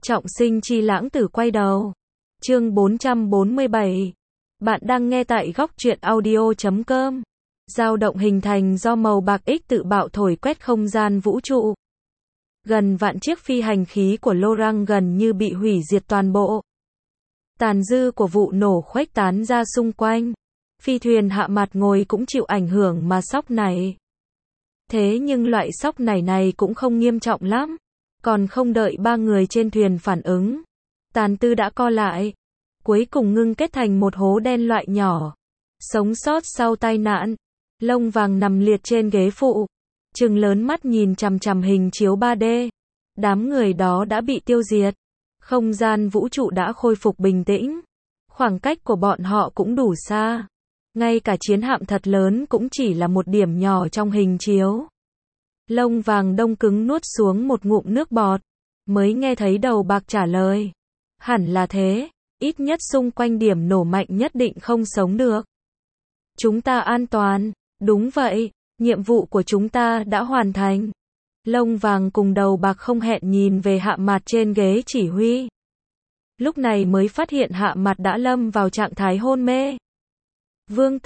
Trọng sinh chi lãng tử quay đầu. Chương 447. Bạn đang nghe tại góc truyện audio.com. Dao động hình thành do màu bạc X tự bạo thổi quét không gian vũ trụ. Gần vạn chiếc phi hành khí của Lorang gần như bị hủy diệt toàn bộ. Tàn dư của vụ nổ khuếch tán ra xung quanh. Phi thuyền hạ mặt ngồi cũng chịu ảnh hưởng mà sóc này. Thế nhưng loại sóc này cũng không nghiêm trọng lắm. Còn không đợi ba người trên thuyền phản ứng, tàn tư đã co lại. Cuối cùng ngưng kết thành một hố đen loại nhỏ. Sống sót sau tai nạn. Lông vàng nằm liệt trên ghế phụ. Trừng lớn mắt nhìn chằm chằm hình chiếu 3D. Đám người đó đã bị tiêu diệt. Không gian vũ trụ đã khôi phục bình tĩnh. Khoảng cách của bọn họ cũng đủ xa. Ngay cả chiến hạm thật lớn cũng chỉ là một điểm nhỏ trong hình chiếu. Lông vàng đông cứng nuốt xuống một ngụm nước bọt. Mới nghe thấy đầu bạc trả lời. Hẳn là thế, ít nhất xung quanh điểm nổ mạnh nhất định không sống được. Chúng ta an toàn, đúng vậy, nhiệm vụ của chúng ta đã hoàn thành. Lông vàng cùng đầu bạc không hẹn nhìn về Hạ Mạt trên ghế chỉ huy. Lúc này mới phát hiện Hạ Mạt đã lâm vào trạng thái hôn mê. Vương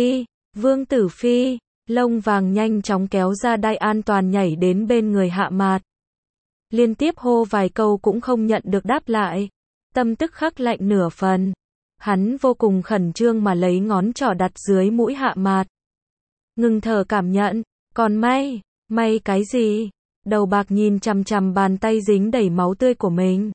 Tử Phi, lông vàng nhanh chóng kéo ra đai an toàn nhảy đến bên người Hạ Mạt. Liên tiếp hô vài câu cũng không nhận được đáp lại. Tâm tức khắc lạnh nửa phần. Hắn vô cùng khẩn trương mà lấy ngón trỏ đặt dưới mũi Hạ Mạt. Ngừng thở cảm nhận, còn may cái gì? Đầu bạc nhìn chằm chằm bàn tay dính đầy máu tươi của mình.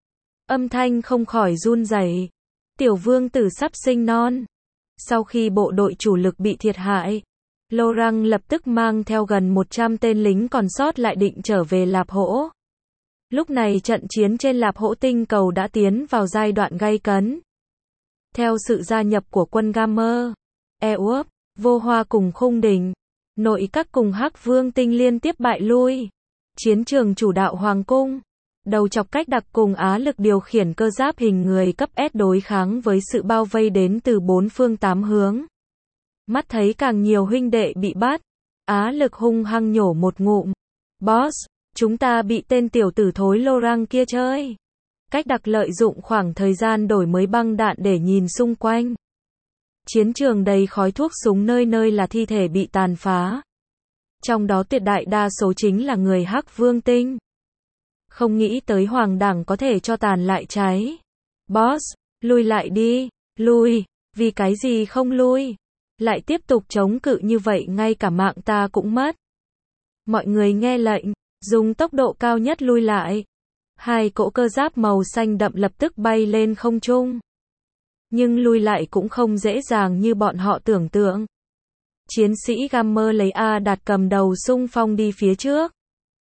Âm thanh không khỏi run rẩy. Tiểu vương tử sắp sinh non. Sau khi bộ đội chủ lực bị thiệt hại, Lorang lập tức mang theo gần 100 tên lính còn sót lại định trở về Lạp Hỗ. Lúc này trận chiến trên Lạp Hỗ tinh cầu đã tiến vào giai đoạn gay cấn. Theo sự gia nhập của quân Gamma, Ewup, Vô Hoa cùng Khung Đình, nội các cùng Hắc Vương Tinh liên tiếp bại lui. Chiến trường chủ đạo Hoàng Cung, đầu chọc Cách Đặc cùng Á Lực điều khiển cơ giáp hình người cấp S đối kháng với sự bao vây đến từ 4 phương 8 hướng. Mắt thấy càng nhiều huynh đệ bị bắt, Á Lực hung hăng nhổ một ngụm. Boss, chúng ta bị tên tiểu tử thối Lorang kia chơi. Cách Đặc lợi dụng khoảng thời gian đổi mới băng đạn để nhìn xung quanh. Chiến trường đầy khói thuốc súng, nơi nơi là thi thể bị tàn phá. Trong đó tuyệt đại đa số chính là người Hắc Vương Tinh. Không nghĩ tới Hoàng Đẳng có thể cho tàn lại cháy. Boss, lui lại đi, lui, vì cái gì không lui? Lại tiếp tục chống cự như vậy ngay cả mạng ta cũng mất. Mọi người nghe lệnh, dùng tốc độ cao nhất lui lại. Hai cỗ cơ giáp màu xanh đậm lập tức bay lên không trung. Nhưng lui lại cũng không dễ dàng như bọn họ tưởng tượng. Chiến sĩ Gamma lấy A Đạt cầm đầu xung phong đi phía trước.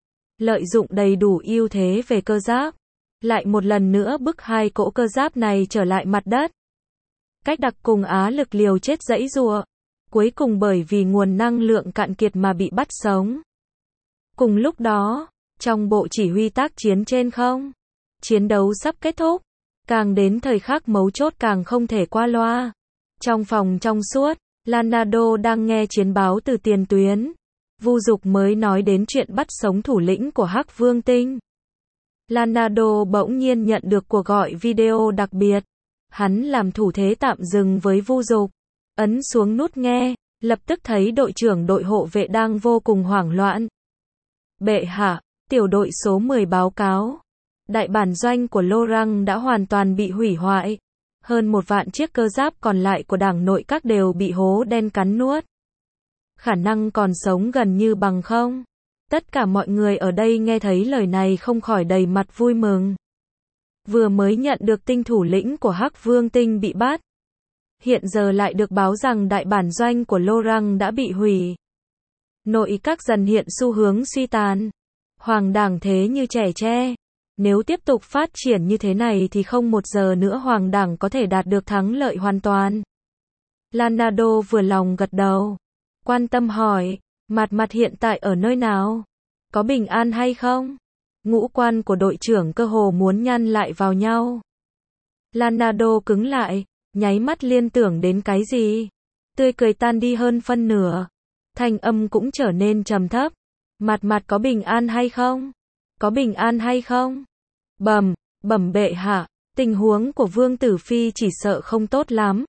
Lợi dụng đầy đủ ưu thế về cơ giáp, lại một lần nữa bức hai cỗ cơ giáp này trở lại mặt đất. Cách Đặc cùng Á Lực liều chết giãy giụa, cuối cùng bởi vì nguồn năng lượng cạn kiệt mà bị bắt sống. Cùng lúc đó, trong bộ chỉ huy tác chiến trên không, chiến đấu sắp kết thúc, càng đến thời khắc mấu chốt càng không thể qua loa. Trong phòng trong suốt, Lanado đang nghe chiến báo từ tiền tuyến. Vu Dục mới nói đến chuyện bắt sống thủ lĩnh của Hắc Vương Tinh. Lanado bỗng nhiên nhận được cuộc gọi video đặc biệt. Hắn làm thủ thế tạm dừng với Vu Dục, ấn xuống nút nghe, lập tức thấy đội trưởng đội hộ vệ đang vô cùng hoảng loạn. Bệ hạ, tiểu đội số 10 báo cáo. Đại bản doanh của Lorang đã hoàn toàn bị hủy hoại. Hơn 1 vạn chiếc cơ giáp còn lại của đảng nội các đều bị hố đen cắn nuốt. Khả năng còn sống gần như bằng không. Tất cả mọi người ở đây nghe thấy lời này không khỏi đầy mặt vui mừng. Vừa mới nhận được tin thủ lĩnh của Hắc Vương Tinh bị bắt. Hiện giờ lại được báo rằng đại bản doanh của Lorang đã bị hủy. Nội các dần hiện xu hướng suy tàn. Hoàng đảng thế như trẻ tre. Nếu tiếp tục phát triển như thế này thì không một giờ nữa Hoàng đảng có thể đạt được thắng lợi hoàn toàn. Lanado vừa lòng gật đầu. Quan tâm hỏi, mặt hiện tại ở nơi nào? Có bình an hay không? Ngũ quan của đội trưởng cơ hồ muốn nhăn lại vào nhau. Lanado cứng lại, nháy mắt liên tưởng đến cái gì? Tươi cười tan đi hơn phân nửa. Thanh âm cũng trở nên trầm thấp. Mặt có bình an hay không? Có bình an hay không? Bầm, Bẩm bệ hạ, tình huống của Vương Tử Phi chỉ sợ không tốt lắm.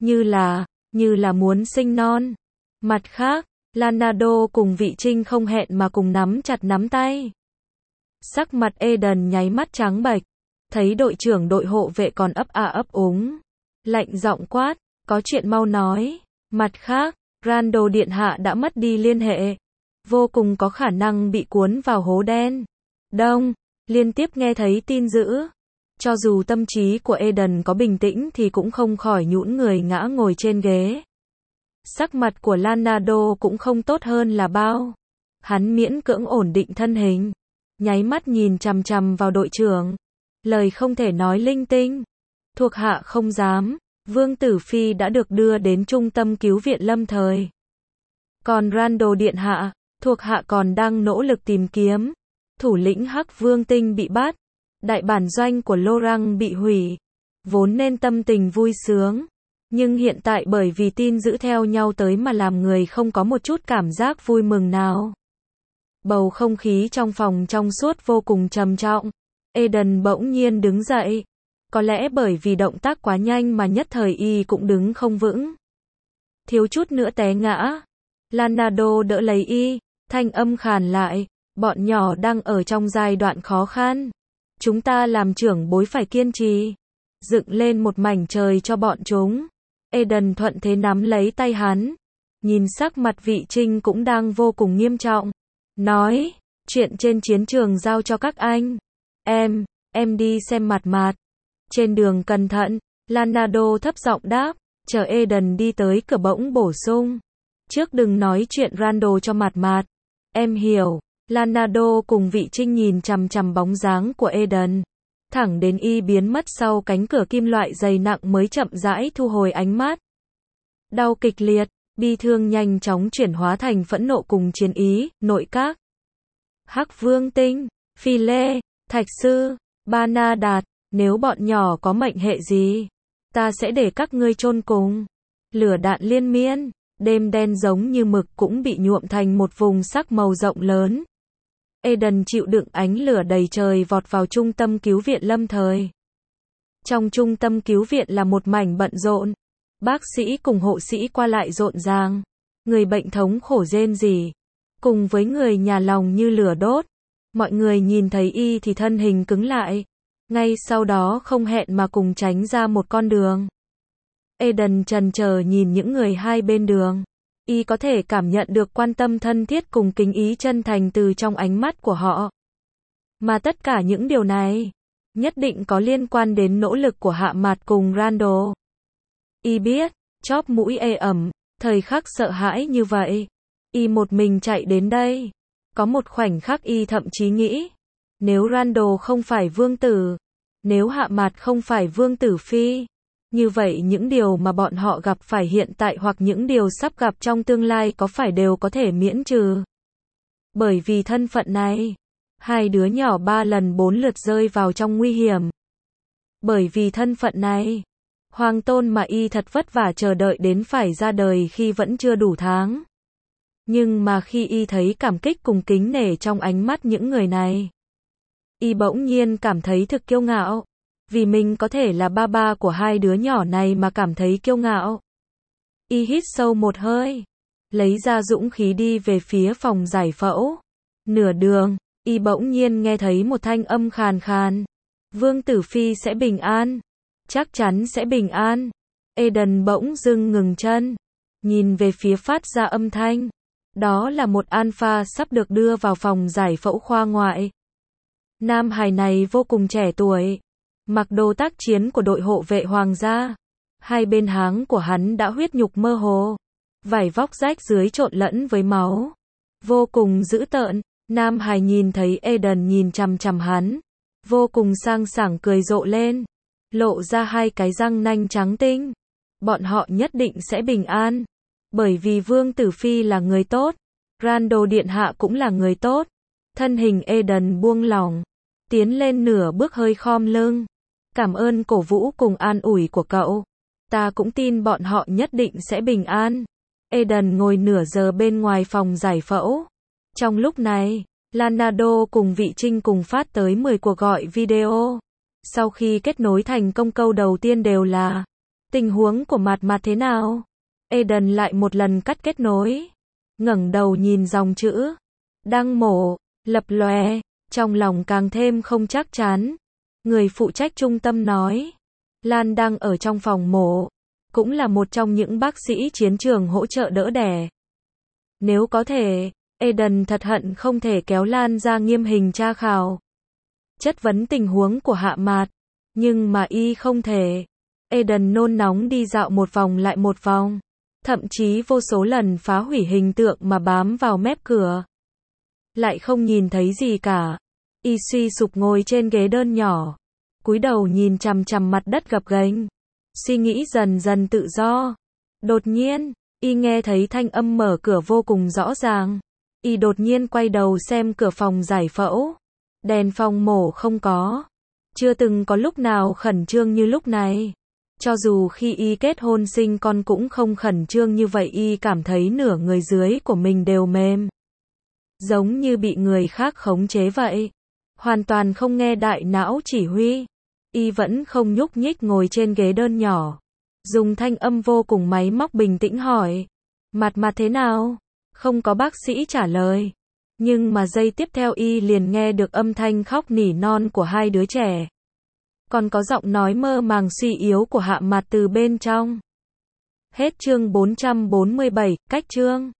Như là muốn sinh non. Mặt khác, Leonardo cùng Vị Trinh không hẹn mà cùng nắm chặt nắm tay. Sắc mặt Eden nháy mắt trắng bệch. Thấy đội trưởng đội hộ vệ còn ấp a ấp úng. Lạnh giọng quát, có chuyện mau nói. Mặt khác, Randall điện hạ đã mất đi liên hệ. Vô cùng có khả năng bị cuốn vào hố đen. Đông, liên tiếp nghe thấy tin dữ. Cho dù tâm trí của Eden có bình tĩnh thì cũng không khỏi nhũn người ngã ngồi trên ghế. Sắc mặt của Leonardo cũng không tốt hơn là bao. Hắn miễn cưỡng ổn định thân hình. Nháy mắt nhìn chằm chằm vào đội trưởng. Lời không thể nói linh tinh. Thuộc hạ không dám. Vương Tử Phi đã được đưa đến trung tâm cứu viện lâm thời. Còn Randall điện hạ, thuộc hạ còn đang nỗ lực tìm kiếm. Thủ lĩnh Hắc Vương Tinh bị bắt. Đại bản doanh của Lorang bị hủy. Vốn nên tâm tình vui sướng. Nhưng hiện tại bởi vì tin dữ theo nhau tới mà làm người không có một chút cảm giác vui mừng nào. Bầu không khí trong phòng trong suốt vô cùng trầm trọng. Eden bỗng nhiên đứng dậy. Có lẽ bởi vì động tác quá nhanh mà nhất thời y cũng đứng không vững. Thiếu chút nữa té ngã. Leonardo đỡ lấy y, thanh âm khàn lại. Bọn nhỏ đang ở trong giai đoạn khó khăn. Chúng ta làm trưởng bối phải kiên trì. Dựng lên một mảnh trời cho bọn chúng. Eden thuận thế nắm lấy tay hắn. Nhìn sắc mặt Vị Trinh cũng đang vô cùng nghiêm trọng. Nói, chuyện trên chiến trường giao cho các anh. Em đi xem mặt mạt. Trên đường cẩn thận, Leonardo thấp giọng đáp, chờ Eden đi tới cửa bỗng bổ sung. Trước đừng nói chuyện Randall cho mặt mạt. Em hiểu. Leonardo cùng Vị Trinh nhìn chằm chằm bóng dáng của Eden. Thẳng đến y biến mất sau cánh cửa kim loại dày nặng mới chậm rãi thu hồi ánh mắt. Đau kịch liệt, bi thương nhanh chóng chuyển hóa thành phẫn nộ cùng chiến ý, nội các. Hắc Vương Tinh, Phi Lê, Thạch Sư, Ba Na Đạt, nếu bọn nhỏ có mệnh hệ gì, ta sẽ để các ngươi chôn cùng. Lửa đạn liên miên, đêm đen giống như mực cũng bị nhuộm thành một vùng sắc màu rộng lớn. Eden chịu đựng ánh lửa đầy trời vọt vào trung tâm cứu viện lâm thời. Trong trung tâm cứu viện là một mảnh bận rộn. Bác sĩ cùng hộ sĩ qua lại rộn ràng. Người bệnh thống khổ rên rỉ. Cùng với người nhà lòng như lửa đốt. Mọi người nhìn thấy y thì thân hình cứng lại. Ngay sau đó không hẹn mà cùng tránh ra một con đường. Eden chần chờ nhìn những người hai bên đường. Y có thể cảm nhận được quan tâm thân thiết cùng kính ý chân thành từ trong ánh mắt của họ. Mà tất cả những điều này, nhất định có liên quan đến nỗ lực của Hạ Mạt cùng Randall. Y biết, chóp mũi ê ẩm, thời khắc sợ hãi như vậy. Y một mình chạy đến đây. Có một khoảnh khắc y thậm chí nghĩ, nếu Randall không phải vương tử, nếu Hạ Mạt không phải Vương Tử Phi, như vậy những điều mà bọn họ gặp phải hiện tại hoặc những điều sắp gặp trong tương lai có phải đều có thể miễn trừ. Bởi vì thân phận này, hai đứa nhỏ 3 lần 4 lượt rơi vào trong nguy hiểm. Bởi vì thân phận này, hoàng tôn mà y thật vất vả chờ đợi đến phải ra đời khi vẫn chưa đủ tháng. Nhưng mà khi y thấy cảm kích cùng kính nể trong ánh mắt những người này, y bỗng nhiên cảm thấy thực kiêu ngạo. Vì mình có thể là ba ba của hai đứa nhỏ này mà cảm thấy kiêu ngạo. Y hít sâu một hơi, lấy ra dũng khí đi về phía phòng giải phẫu. Nửa đường, y bỗng nhiên nghe thấy một thanh âm khàn khàn. Vương Tử Phi sẽ bình an. Chắc chắn sẽ bình an. Eden bỗng dưng ngừng chân, nhìn về phía phát ra âm thanh. Đó là một alpha sắp được đưa vào phòng giải phẫu khoa ngoại. Nam hài này vô cùng trẻ tuổi. Mặc đồ tác chiến của đội hộ vệ hoàng gia. Hai bên háng của hắn đã huyết nhục mơ hồ. Vải vóc rách dưới trộn lẫn với máu. Vô cùng dữ tợn. Nam hài nhìn thấy Eden nhìn chằm chằm hắn. Vô cùng sang sảng cười rộ lên. Lộ ra hai cái răng nanh trắng tinh. Bọn họ nhất định sẽ bình an. Bởi vì Vương Tử Phi là người tốt. Randall điện hạ cũng là người tốt. Thân hình Eden buông lỏng. Tiến lên nửa bước hơi khom lưng. Cảm ơn cổ vũ cùng an ủi của cậu. Ta cũng tin bọn họ nhất định sẽ bình an. Eden ngồi nửa giờ bên ngoài phòng giải phẫu. Trong lúc này, Leonardo cùng Vị Trinh cùng phát tới 10 cuộc gọi video. Sau khi kết nối thành công câu đầu tiên đều là tình huống của Mạt Mạt thế nào? Eden lại một lần cắt kết nối. Ngẩng đầu nhìn dòng chữ đang mổ, lập lòe, trong lòng càng thêm không chắc chắn. Người phụ trách trung tâm nói, Lan đang ở trong phòng mổ, cũng là một trong những bác sĩ chiến trường hỗ trợ đỡ đẻ. Nếu có thể, Eden thật hận không thể kéo Lan ra nghiêm hình tra khảo, chất vấn tình huống của Hạ Mạt, nhưng mà y không thể. Eden nôn nóng đi dạo một vòng lại một vòng, thậm chí vô số lần phá hủy hình tượng mà bám vào mép cửa. Lại không nhìn thấy gì cả. Y suy sụp ngồi trên ghế đơn nhỏ, cúi đầu nhìn chằm chằm mặt đất gập ghềnh, suy nghĩ dần dần tự do. Đột nhiên, y nghe thấy thanh âm mở cửa vô cùng rõ ràng. Y đột nhiên quay đầu xem cửa phòng giải phẫu. Đèn phòng mổ không có. Chưa từng có lúc nào khẩn trương như lúc này. Cho dù khi y kết hôn sinh con cũng không khẩn trương như vậy, y cảm thấy nửa người dưới của mình đều mềm, giống như bị người khác khống chế vậy. Hoàn toàn không nghe đại não chỉ huy. Y vẫn không nhúc nhích ngồi trên ghế đơn nhỏ. Dùng thanh âm vô cùng máy móc bình tĩnh hỏi, Mạt Mạt thế nào? Không có bác sĩ trả lời. Nhưng mà giây tiếp theo y liền nghe được âm thanh khóc nỉ non của hai đứa trẻ. Còn có giọng nói mơ màng suy yếu của Hạ Mạt từ bên trong. Hết chương 447, cách chương.